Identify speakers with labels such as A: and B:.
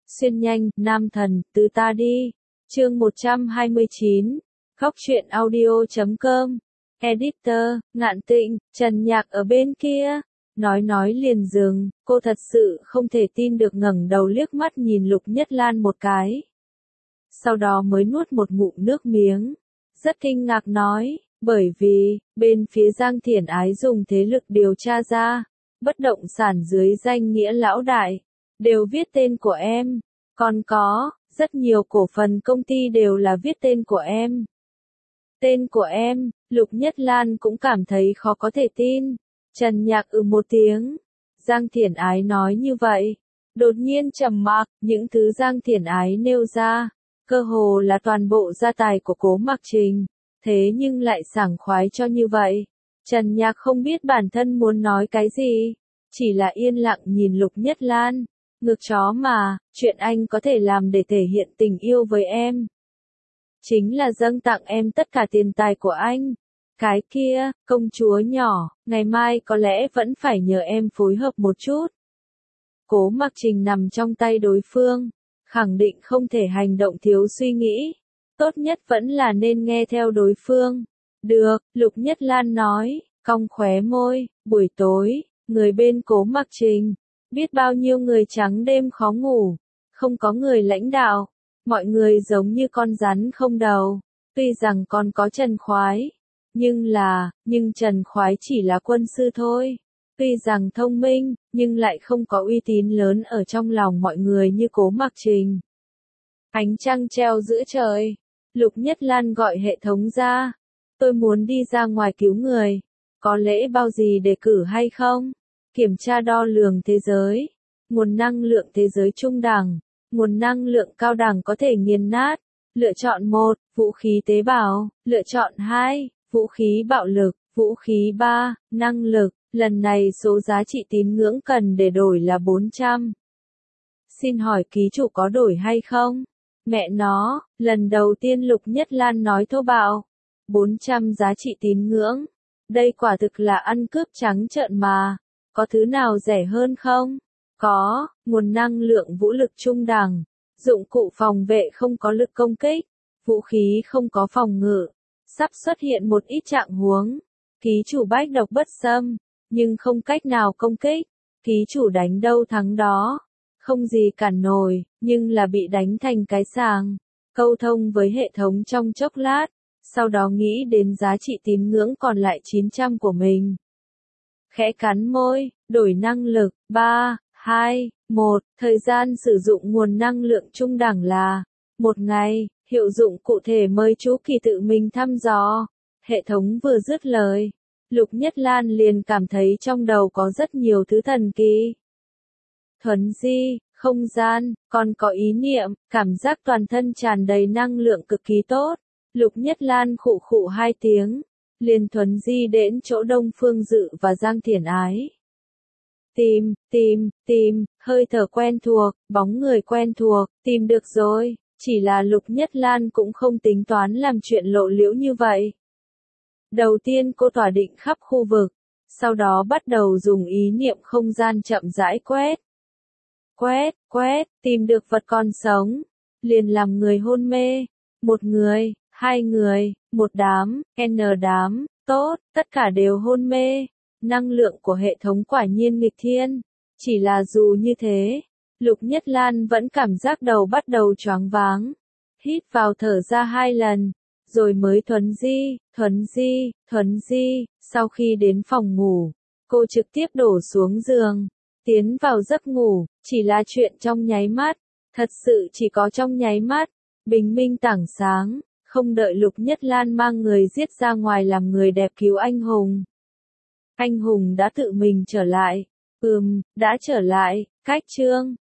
A: Xuyên nhanh, nam thần, từ ta đi. Chương 129. Góc truyện audio.com. Editor, Ngạn Tịnh, Trần Nhạc ở bên kia. Nói liền dừng, cô thật sự không thể tin được ngẩng đầu liếc mắt nhìn Lục Nhất Lan một cái. Sau đó mới nuốt một ngụm nước miếng. Rất kinh ngạc nói, bởi vì, bên phía Giang Thiển Ái dùng thế lực điều tra ra, bất động sản dưới danh nghĩa lão đại, đều viết tên của em. Còn có, rất nhiều cổ phần công ty đều là viết tên của em. Tên của em, Lục Nhất Lan cũng cảm thấy khó có thể tin. Trần Nhạc một tiếng. Giang Thiển Ái nói như vậy. Đột nhiên trầm mặc, những thứ Giang Thiển Ái nêu ra, cơ hồ là toàn bộ gia tài của Cố Mặc Trình. Thế nhưng lại sảng khoái cho như vậy. Trần Nhạc không biết bản thân muốn nói cái gì. Chỉ là yên lặng nhìn Lục Nhất Lan. Ngược chó mà, chuyện anh có thể làm để thể hiện tình yêu với em. Chính là dâng tặng em tất cả tiền tài của anh. Cái kia, công chúa nhỏ, ngày mai có lẽ vẫn phải nhờ em phối hợp một chút. Cố Mặc Trình nằm trong tay đối phương, khẳng định không thể hành động thiếu suy nghĩ. Tốt nhất vẫn là nên nghe theo đối phương. Được, Lục Nhất Lan nói, cong khóe môi, buổi tối, người bên Cố Mặc Trình. Biết bao nhiêu người trắng đêm khó ngủ, không có người lãnh đạo, mọi người giống như con rắn không đầu. Tuy rằng còn có Trần Khoái, nhưng Trần Khoái chỉ là quân sư thôi. Tuy rằng thông minh, nhưng lại không có uy tín lớn ở trong lòng mọi người như Cố Mặc Trình. Ánh trăng treo giữa trời, Lục Nhất Lan gọi hệ thống ra. Tôi muốn đi ra ngoài cứu người, có lễ bao gì đề cử hay không? Kiểm tra đo lường thế giới, nguồn năng lượng thế giới trung đẳng, nguồn năng lượng cao đẳng có thể nghiền nát. Lựa chọn 1, vũ khí tế bào, lựa chọn 2, vũ khí bạo lực, vũ khí 3, năng lực. Lần này số giá trị tín ngưỡng cần để đổi là 400. Xin hỏi ký chủ có đổi hay không? Mẹ nó, lần đầu tiên Lục Nhất Lan nói thô bạo. 400 giá trị tín ngưỡng. Đây quả thực là ăn cướp trắng trợn mà. Có thứ nào rẻ hơn không? Có, nguồn năng lượng vũ lực trung đẳng, dụng cụ phòng vệ không có lực công kích, vũ khí không có phòng ngự. Sắp xuất hiện một ít trạng huống. Ký chủ bách độc bất xâm, nhưng không cách nào công kích. Ký chủ đánh đâu thắng đó. Không gì cản nổi, nhưng là bị đánh thành cái sàng. Câu thông với hệ thống trong chốc lát, sau đó nghĩ đến giá trị tín ngưỡng còn lại 900 của mình. Khẽ cắn môi, đổi năng lực, 3, 2, 1, thời gian sử dụng nguồn năng lượng trung đẳng là 1 ngày, hiệu dụng cụ thể mời chú kỳ tự mình thăm dò. Hệ thống vừa dứt lời, Lục Nhất Lan liền cảm thấy trong đầu có rất nhiều thứ thần kỳ. Thuấn di, không gian, còn có ý niệm, cảm giác toàn thân tràn đầy năng lượng cực kỳ tốt. Lục Nhất Lan khụ khụ 2 tiếng. Liền thuấn di đến chỗ Đông Phương Dự và Giang Thiển Ái. Tìm, hơi thở quen thuộc, bóng người quen thuộc, tìm được rồi, chỉ là Lục Nhất Lan cũng không tính toán làm chuyện lộ liễu như vậy. Đầu tiên cô tỏa định khắp khu vực, sau đó bắt đầu dùng ý niệm không gian chậm rãi quét, tìm được vật còn sống, liền làm người hôn mê, 1 người, 2 người, 1 đám, N đám, tốt, tất cả đều hôn mê. Năng lượng của hệ thống quả nhiên nghịch thiên. Chỉ là dù như thế, Lục Nhất Lan vẫn cảm giác đầu bắt đầu choáng váng. Hít vào thở ra 2 lần, rồi mới thuấn di. Sau khi đến phòng ngủ, cô trực tiếp đổ xuống giường, tiến vào giấc ngủ, chỉ là chuyện trong nháy mắt. Thật sự chỉ có trong nháy mắt, bình minh tảng sáng. Không đợi Lục Nhất Lan mang người giết ra ngoài làm người đẹp cứu anh hùng. Anh hùng đã tự mình trở lại. Đã trở lại, cách chương.